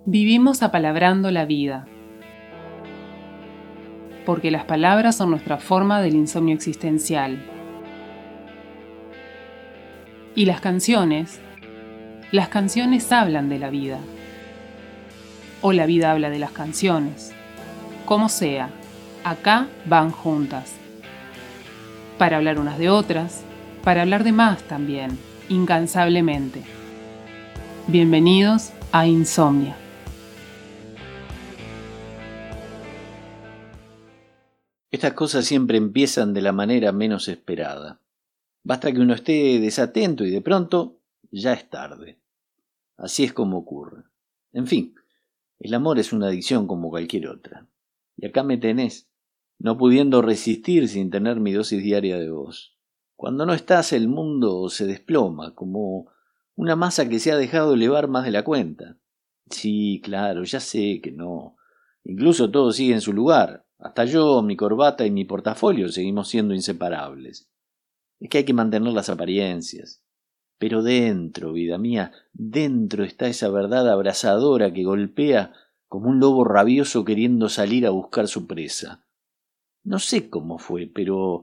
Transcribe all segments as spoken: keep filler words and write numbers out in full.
Vivimos apalabrando la vida, porque las palabras son nuestra forma del insomnio existencial. Y las canciones, las canciones hablan de la vida, o la vida habla de las canciones. Como sea, acá van juntas, para hablar unas de otras, para hablar de más también, incansablemente. Bienvenidos a Insomnia. Estas cosas siempre empiezan de la manera menos esperada. Basta que uno esté desatento y de pronto ya es tarde. Así es como ocurre. En fin, el amor es una adicción como cualquier otra. Y acá me tenés, no pudiendo resistir sin tener mi dosis diaria de vos. Cuando no estás, el mundo se desploma, como una masa que se ha dejado elevar más de la cuenta. Sí, claro, ya sé que no. Incluso todo sigue en su lugar. Hasta yo, mi corbata y mi portafolio seguimos siendo inseparables. Es que hay que mantener las apariencias. Pero dentro, vida mía, dentro está esa verdad abrasadora que golpea como un lobo rabioso queriendo salir a buscar su presa. No sé cómo fue, pero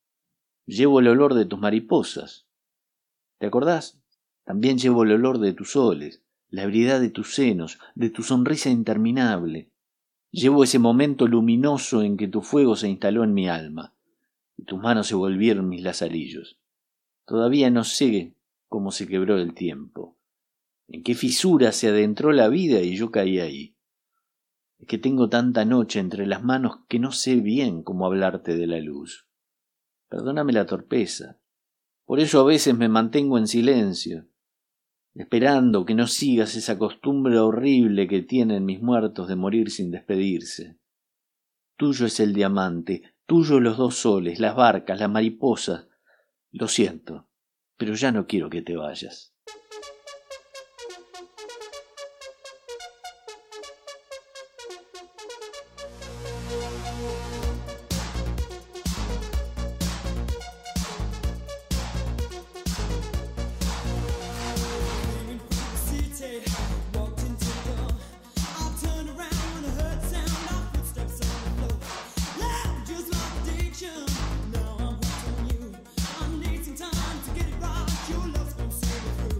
llevo el olor de tus mariposas. ¿Te acordás? También llevo el olor de tus soles, la ebriedad de tus senos, de tu sonrisa interminable. Llevo ese momento luminoso en que tu fuego se instaló en mi alma y tus manos se volvieron mis lazarillos. Todavía no sé cómo se quebró el tiempo, en qué fisura se adentró la vida y yo caí ahí. Es que tengo tanta noche entre las manos que no sé bien cómo hablarte de la luz. Perdóname la torpeza. Por eso a veces me mantengo en silencio, esperando que no sigas esa costumbre horrible que tienen mis muertos de morir sin despedirse. Tuyo es el diamante, tuyo los dos soles, las barcas, las mariposas. Lo siento, pero ya no quiero que te vayas. Now I'm hooked on you. I need some time to get it right. Your love's gonna set me free.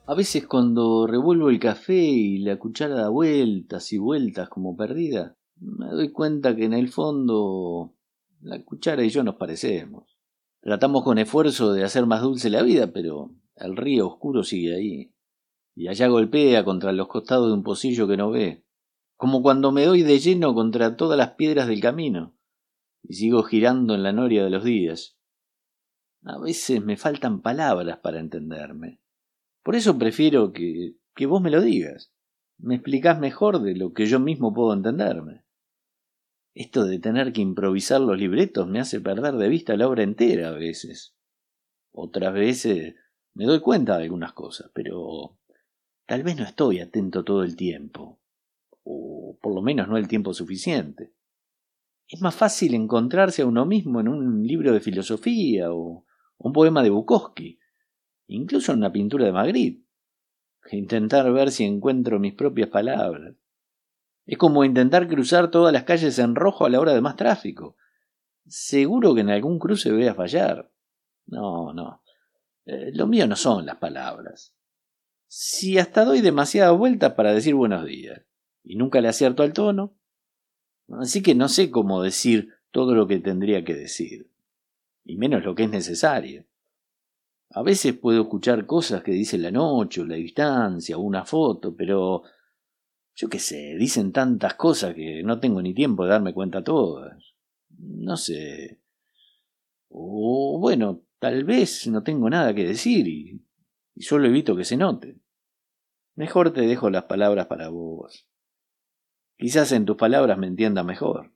A veces cuando revuelvo el café y la cuchara da vueltas y vueltas como perdida, me doy cuenta que en el fondo la cuchara y yo nos parecemos. Tratamos con esfuerzo de hacer más dulce la vida, pero el río oscuro sigue ahí. Y allá golpea contra los costados de un pocillo que no ve. Como cuando me doy de lleno contra todas las piedras del camino y sigo girando en la noria de los días. A veces me faltan palabras para entenderme. Por eso prefiero que, que vos me lo digas. Me explicás mejor de lo que yo mismo puedo entenderme. Esto de tener que improvisar los libretos me hace perder de vista la obra entera a veces. Otras veces me doy cuenta de algunas cosas, pero tal vez no estoy atento todo el tiempo, o por lo menos no el tiempo suficiente. Es más fácil encontrarse a uno mismo en un libro de filosofía o un poema de Bukowski, incluso en una pintura de Magritte, que intentar ver si encuentro mis propias palabras. Es como intentar cruzar todas las calles en rojo a la hora de más tráfico. Seguro que en algún cruce voy a fallar. No, no. Eh, lo mío no son las palabras. Si hasta doy demasiadas vueltas para decir buenos días, y nunca le acierto al tono, así que no sé cómo decir todo lo que tendría que decir, y menos lo que es necesario. A veces puedo escuchar cosas que dice la noche, o la distancia, o una foto, pero yo qué sé, dicen tantas cosas que no tengo ni tiempo de darme cuenta todas. No sé. O bueno, tal vez no tengo nada que decir y, y solo evito que se note. Mejor te dejo las palabras para vos. Quizás en tus palabras me entienda mejor.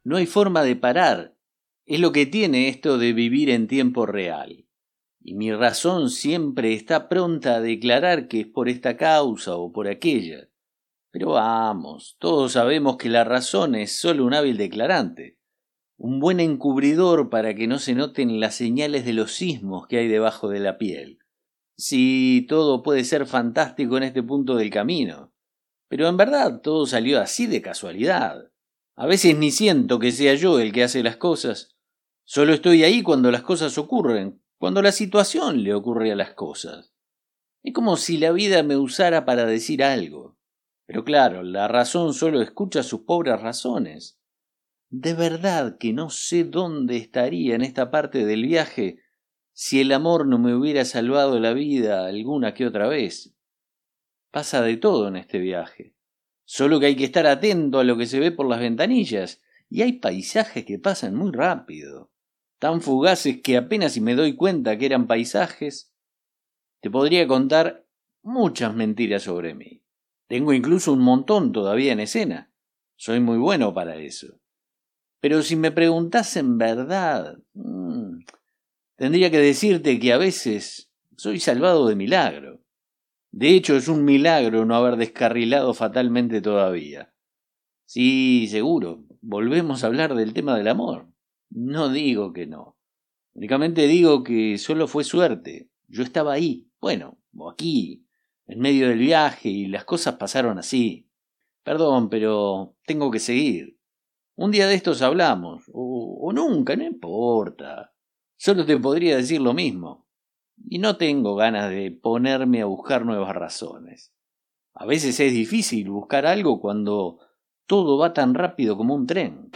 No hay forma de parar. Es lo que tiene esto de vivir en tiempo real. Y mi razón siempre está pronta a declarar que es por esta causa o por aquella. Pero vamos, todos sabemos que la razón es solo un hábil declarante, un buen encubridor para que no se noten las señales de los sismos que hay debajo de la piel. Sí, todo puede ser fantástico en este punto del camino, pero en verdad todo salió así de casualidad. A veces ni siento que sea yo el que hace las cosas, solo estoy ahí cuando las cosas ocurren, cuando la situación le ocurre a las cosas. Es como si la vida me usara para decir algo. Pero claro, la razón solo escucha sus pobres razones. De verdad que no sé dónde estaría en esta parte del viaje si el amor no me hubiera salvado la vida alguna que otra vez. Pasa de todo en este viaje. Solo que hay que estar atento a lo que se ve por las ventanillas, y hay paisajes que pasan muy rápido, tan fugaces que apenas si me doy cuenta que eran paisajes. Te podría contar muchas mentiras sobre mí. Tengo incluso un montón todavía en escena. Soy muy bueno para eso. Pero si me preguntás en verdad, mmm, tendría que decirte que a veces soy salvado de milagro. De hecho, es un milagro no haber descarrilado fatalmente todavía. Sí, seguro, volvemos a hablar del tema del amor. No digo que no. Únicamente digo que solo fue suerte. Yo estaba ahí, bueno, o aquí, en medio del viaje, y las cosas pasaron así. Perdón, pero tengo que seguir. Un día de estos hablamos, o, o nunca, no importa. Solo te podría decir lo mismo. Y no tengo ganas de ponerme a buscar nuevas razones. A veces es difícil buscar algo cuando todo va tan rápido como un tren.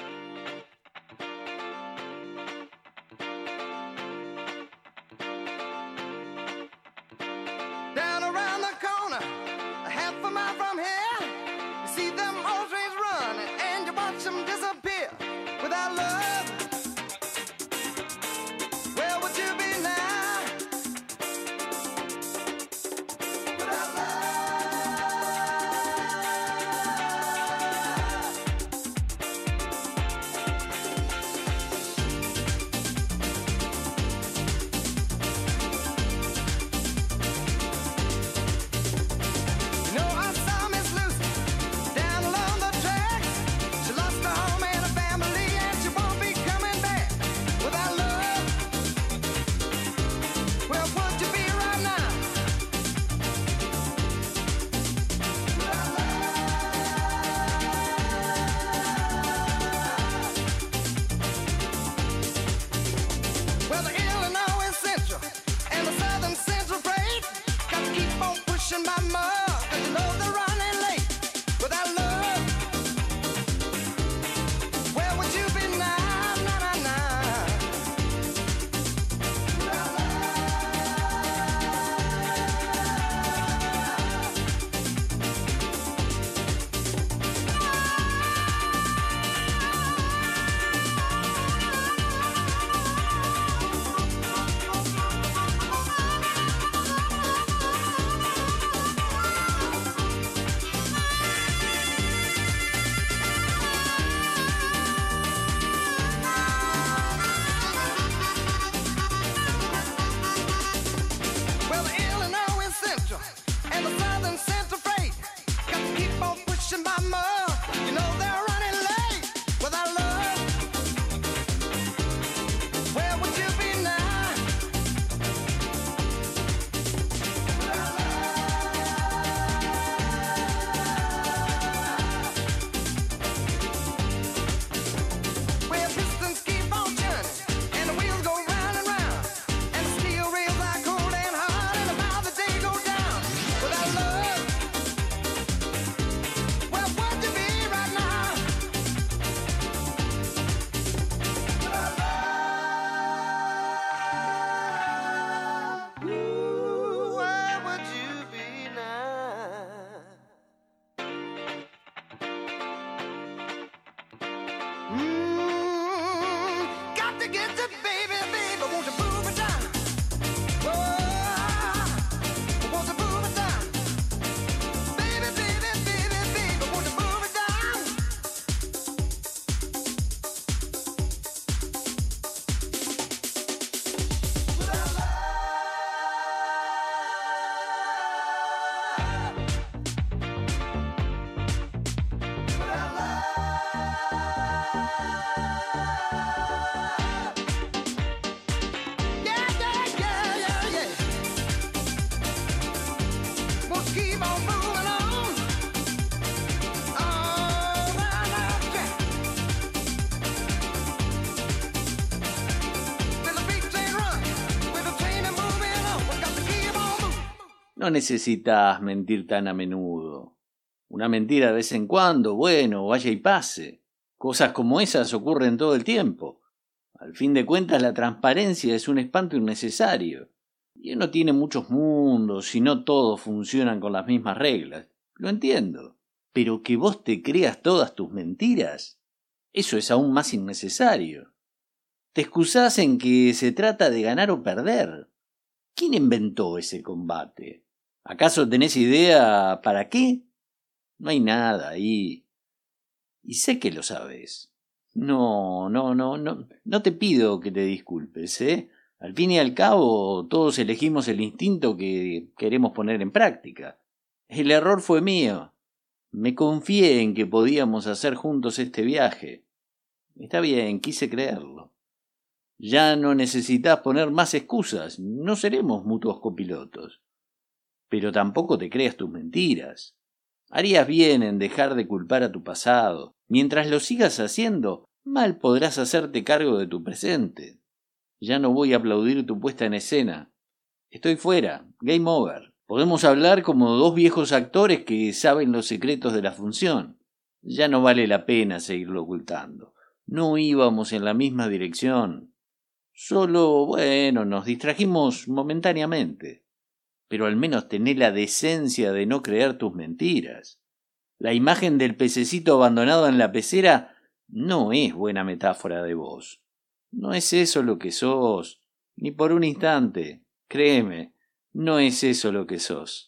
No necesitas mentir tan a menudo. Una mentira de vez en cuando, bueno, vaya y pase. Cosas como esas ocurren todo el tiempo. Al fin de cuentas, la transparencia es un espanto innecesario. Y uno tiene muchos mundos y no todos funcionan con las mismas reglas. Lo entiendo. Pero que vos te creas todas tus mentiras, eso es aún más innecesario. Te excusás en que se trata de ganar o perder. ¿Quién inventó ese combate? ¿Acaso tenés idea para qué? No hay nada ahí. Y sé que lo sabes. No, no, no, no, no te pido que te disculpes, ¿eh? Al fin y al cabo, todos elegimos el instinto que queremos poner en práctica. El error fue mío. Me confié en que podíamos hacer juntos este viaje. Está bien, quise creerlo. Ya no necesitas poner más excusas, no seremos mutuos copilotos. Pero tampoco te creas tus mentiras. Harías bien en dejar de culpar a tu pasado. Mientras lo sigas haciendo, mal podrás hacerte cargo de tu presente. Ya no voy a aplaudir tu puesta en escena. Estoy fuera, game over. Podemos hablar como dos viejos actores que saben los secretos de la función. Ya no vale la pena seguirlo ocultando. No íbamos en la misma dirección. Solo, bueno, nos distrajimos momentáneamente. Pero al menos tené la decencia de no creer tus mentiras. La imagen del pececito abandonado en la pecera no es buena metáfora de vos. No es eso lo que sos, ni por un instante. Créeme, no es eso lo que sos.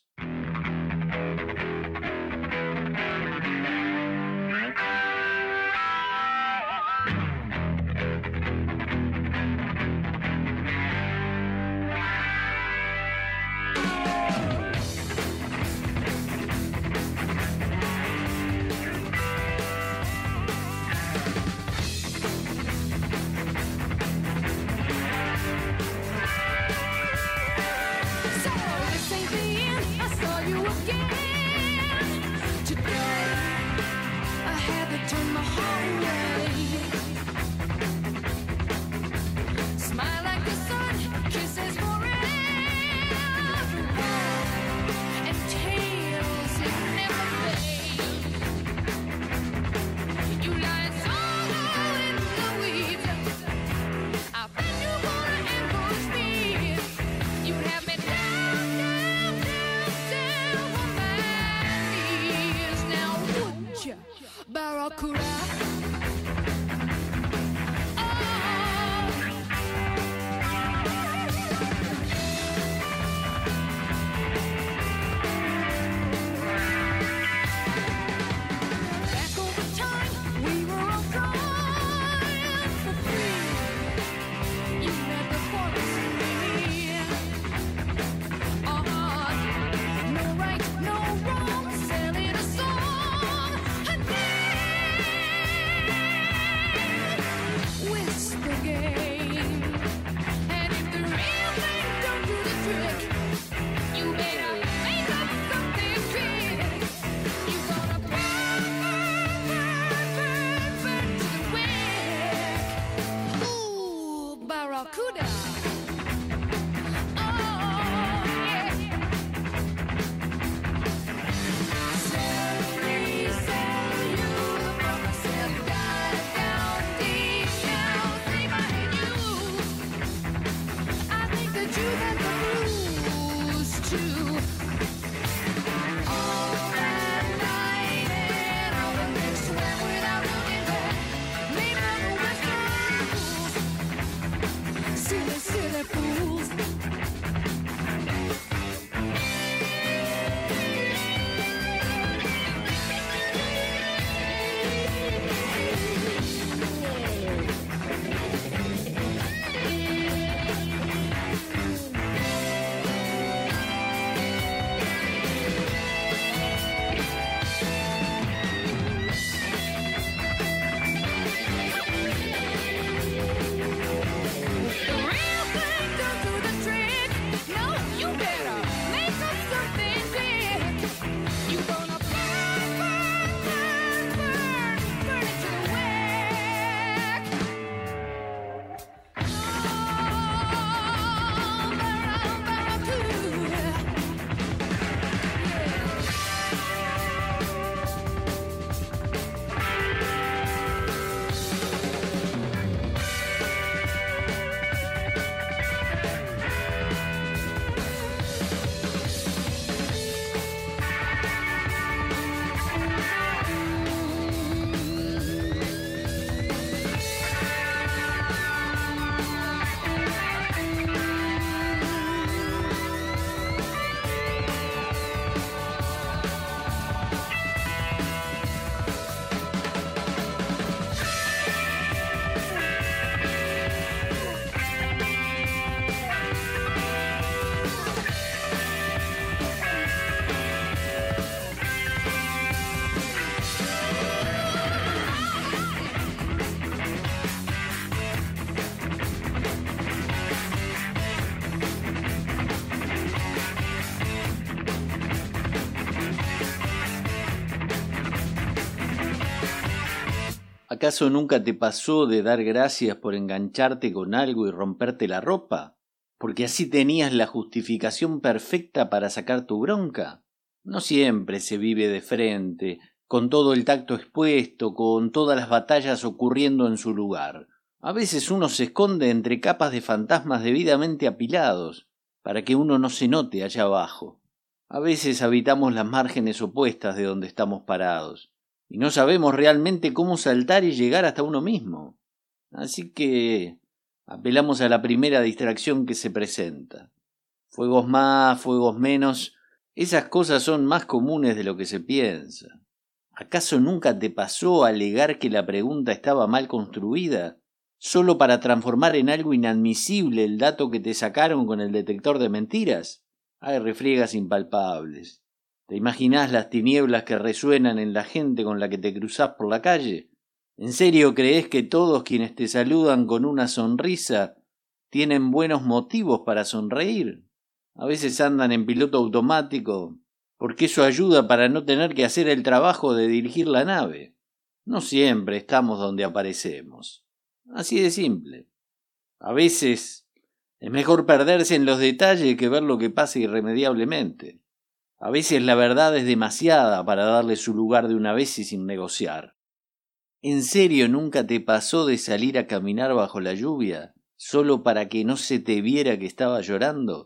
¿Acaso nunca te pasó de dar gracias por engancharte con algo y romperte la ropa? ¿Porque así tenías la justificación perfecta para sacar tu bronca? No siempre se vive de frente, con todo el tacto expuesto, con todas las batallas ocurriendo en su lugar. A veces uno se esconde entre capas de fantasmas debidamente apilados, para que uno no se note allá abajo. A veces habitamos las márgenes opuestas de donde estamos parados, y no sabemos realmente cómo saltar y llegar hasta uno mismo. Así que apelamos a la primera distracción que se presenta. Fuegos más, fuegos menos, esas cosas son más comunes de lo que se piensa. ¿Acaso nunca te pasó alegar que la pregunta estaba mal construida, solo para transformar en algo inadmisible el dato que te sacaron con el detector de mentiras? Hay refriegas impalpables. ¿Te imaginás las tinieblas que resuenan en la gente con la que te cruzás por la calle? ¿En serio creés que todos quienes te saludan con una sonrisa tienen buenos motivos para sonreír? A veces andan en piloto automático, porque eso ayuda para no tener que hacer el trabajo de dirigir la nave. No siempre estamos donde aparecemos. Así de simple. A veces es mejor perderse en los detalles que ver lo que pasa irremediablemente. A veces la verdad es demasiada para darle su lugar de una vez y sin negociar. ¿En serio nunca te pasó de salir a caminar bajo la lluvia solo para que no se te viera que estaba llorando?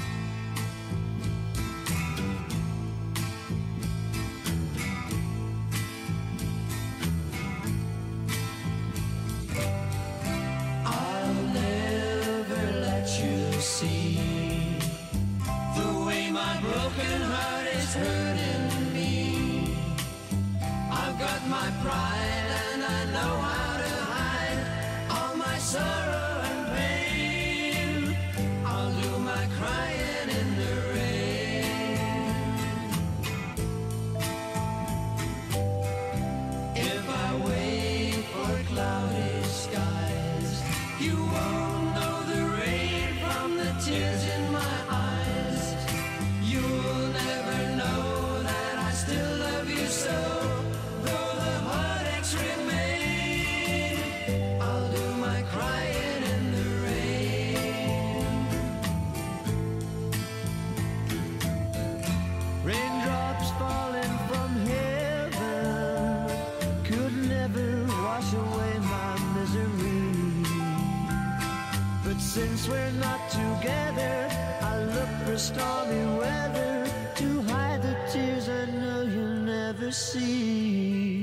My pride and I know how to hide all my sorrow and pain. I'll do my crying in the rain. If I wait for cloudy skies, you won't know the rain from the tears in my eyes. You'll never know that I still love you so. Since we're not together, I look for stormy weather to hide the tears I know you'll never see.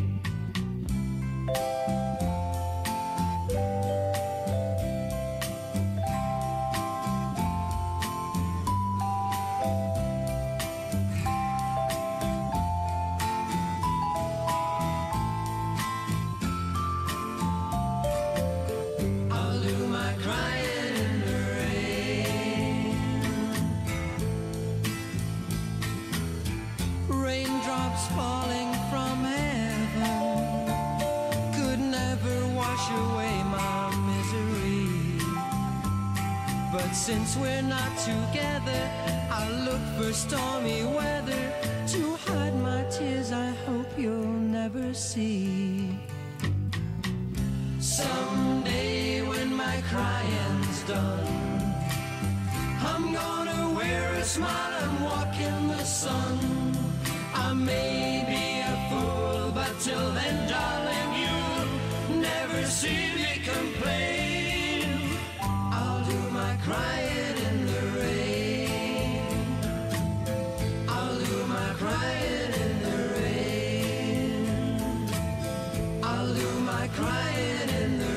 Falling from heaven could never wash away my misery. But since we're not together, I look for stormy weather to hide my tears I hope you'll never see. Someday when my crying's done, I'm gonna wear a smile and walk in the sun. I may be a fool, but till then, darling, you'll never see me complain. I'll do my crying in the rain. I'll do my crying in the rain. I'll do my crying in the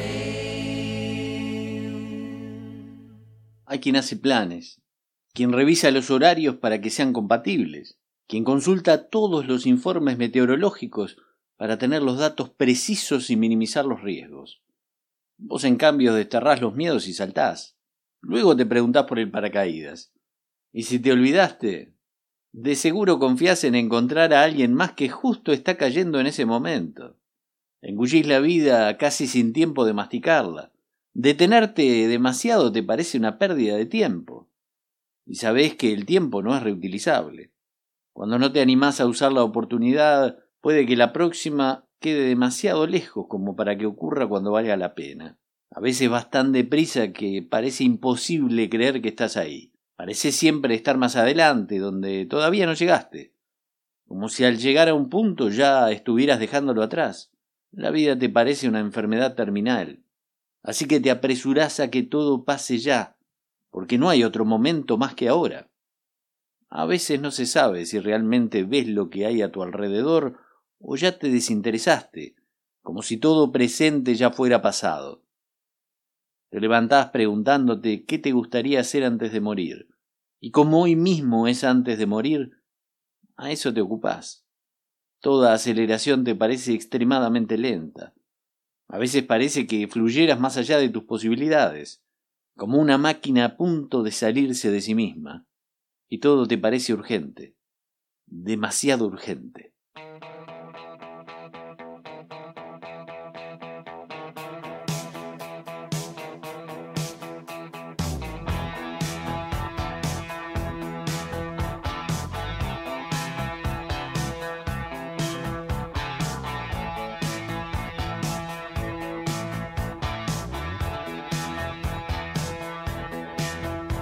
rain. Hay quien hace planes, quien revisa los horarios para que sean compatibles, quien consulta todos los informes meteorológicos para tener los datos precisos y minimizar los riesgos. Vos, en cambio, desterrás los miedos y saltás. Luego te preguntás por el paracaídas. Y si te olvidaste, de seguro confías en encontrar a alguien más que justo está cayendo en ese momento. Engullís la vida casi sin tiempo de masticarla. Detenerte demasiado te parece una pérdida de tiempo. Y sabés que el tiempo no es reutilizable. Cuando no te animás a usar la oportunidad, puede que la próxima quede demasiado lejos como para que ocurra cuando valga la pena. A veces vas tan deprisa que parece imposible creer que estás ahí. Parece siempre estar más adelante, donde todavía no llegaste. Como si al llegar a un punto ya estuvieras dejándolo atrás. La vida te parece una enfermedad terminal. Así que te apresurás a que todo pase ya, porque no hay otro momento más que ahora. A veces no se sabe si realmente ves lo que hay a tu alrededor o ya te desinteresaste, como si todo presente ya fuera pasado. Te levantás preguntándote qué te gustaría hacer antes de morir, y como hoy mismo es antes de morir, a eso te ocupás. Toda aceleración te parece extremadamente lenta. A veces parece que fluyeras más allá de tus posibilidades, como una máquina a punto de salirse de sí misma, y todo te parece urgente, demasiado urgente.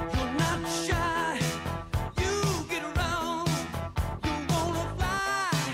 You're not shy, you get around, you wanna fly.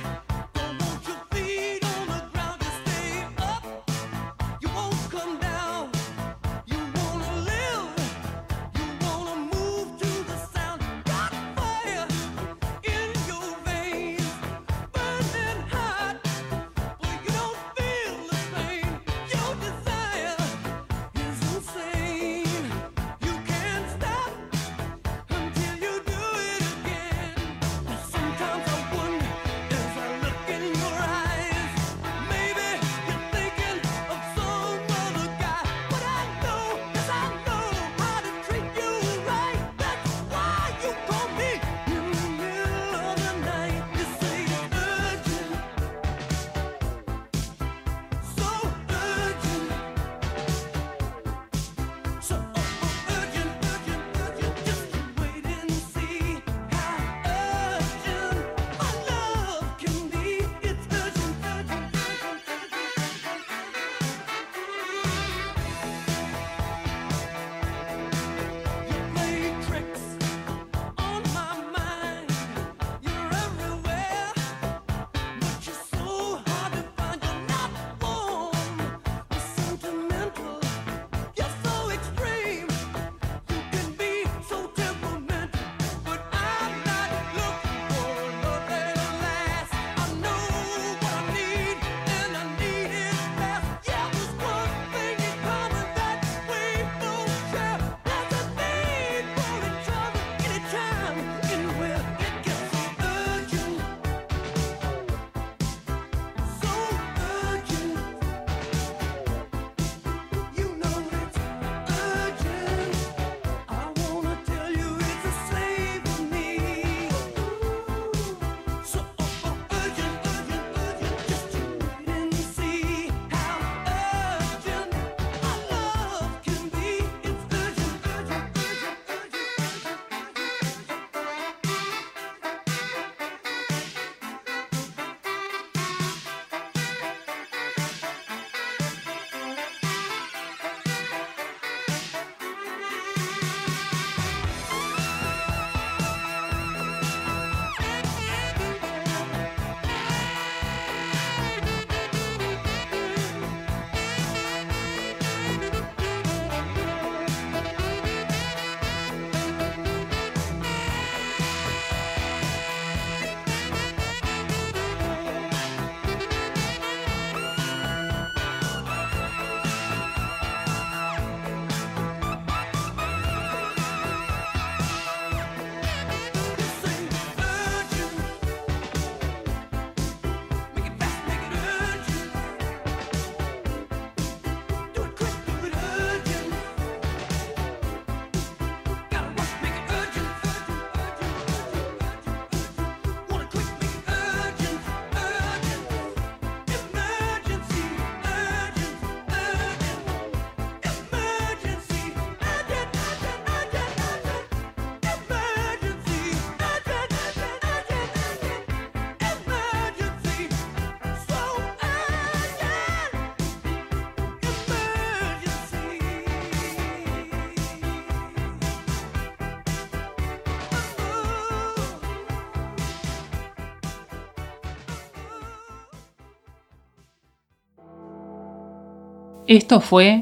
Esto fue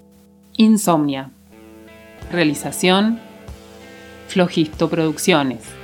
Insomnia. Realización Flojisto Producciones.